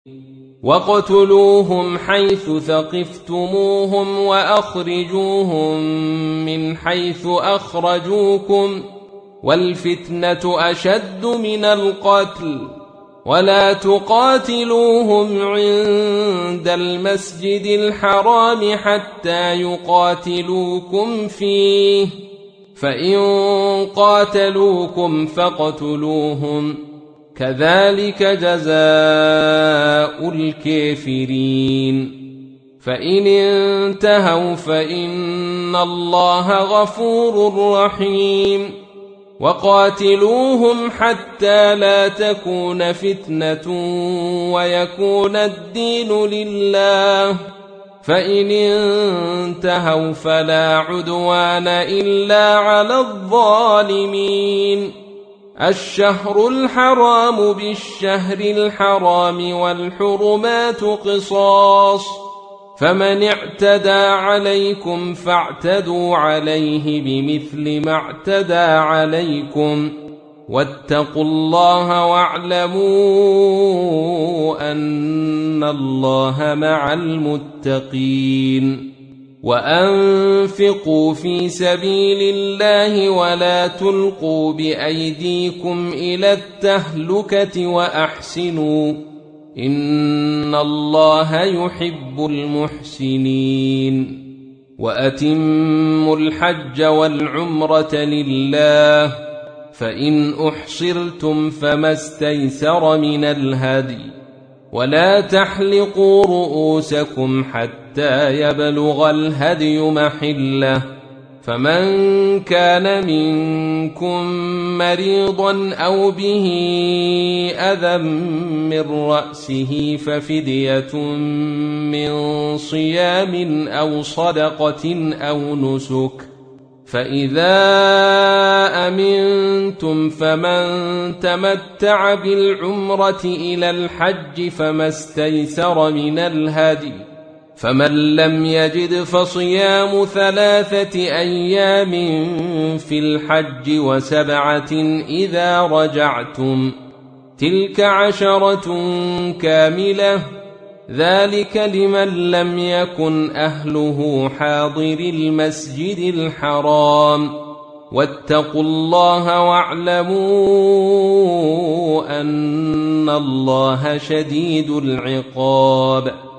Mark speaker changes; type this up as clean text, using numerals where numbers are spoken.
Speaker 1: وَاقْتُلُوهُمْ حَيْثُ ثَقِفْتُمُوهُمْ وَأَخْرِجُوهُمْ مِنْ حَيْثُ أَخْرَجُوكُمْ وَالْفِتْنَةُ أَشَدُّ مِنَ الْقَتْلِ وَلَا تُقَاتِلُوهُمْ عِندَ الْمَسْجِدِ الْحَرَامِ حَتَّى يُقَاتِلُوكُمْ فِيهِ فَإِنْ قَاتَلُوكُمْ فَاقْتُلُوهُمْ كَذَلِكَ جَزَاءُ الْكَافِرِينَ فَإِنِ انْتَهَوْا فَإِنَّ اللَّهَ غَفُورٌ رَحِيمٌ وَقَاتِلُوهُمْ حَتَّى لَا تَكُونَ فِتْنَةٌ وَيَكُونَ الدِّينُ لِلَّهِ فَإِنِ انْتَهَوْا فَلَا عُدْوَانَ إِلَّا عَلَى الظَّالِمِينَ الشهر الحرام بالشهر الحرام والحرمات قصاص فمن اعتدى عليكم فاعتدوا عليه بمثل ما اعتدى عليكم واتقوا الله واعلموا أن الله مع المتقين وأنفقوا في سبيل الله ولا تلقوا بأيديكم إلى التهلكة وأحسنوا إن الله يحب المحسنين وأتموا الحج والعمرة لله فإن أحصرتم فما استيسر من الهدي ولا تحلقوا رؤوسكم حتى يبلغ الهدي محله فمن كان منكم مريضا أو به أذى من رأسه ففدية من صيام أو صدقة أو نسك فإذا أمنتم فمن تمتع بالعمرة إلى الحج فما استيسر من الهدي فمن لم يجد فصيام 3 أيام في الحج و7 إذا رجعتم تلك 10 كاملة ذلك لمن لم يكن أهله حاضر المسجد الحرام واتقوا الله واعلموا أن الله شديد العقاب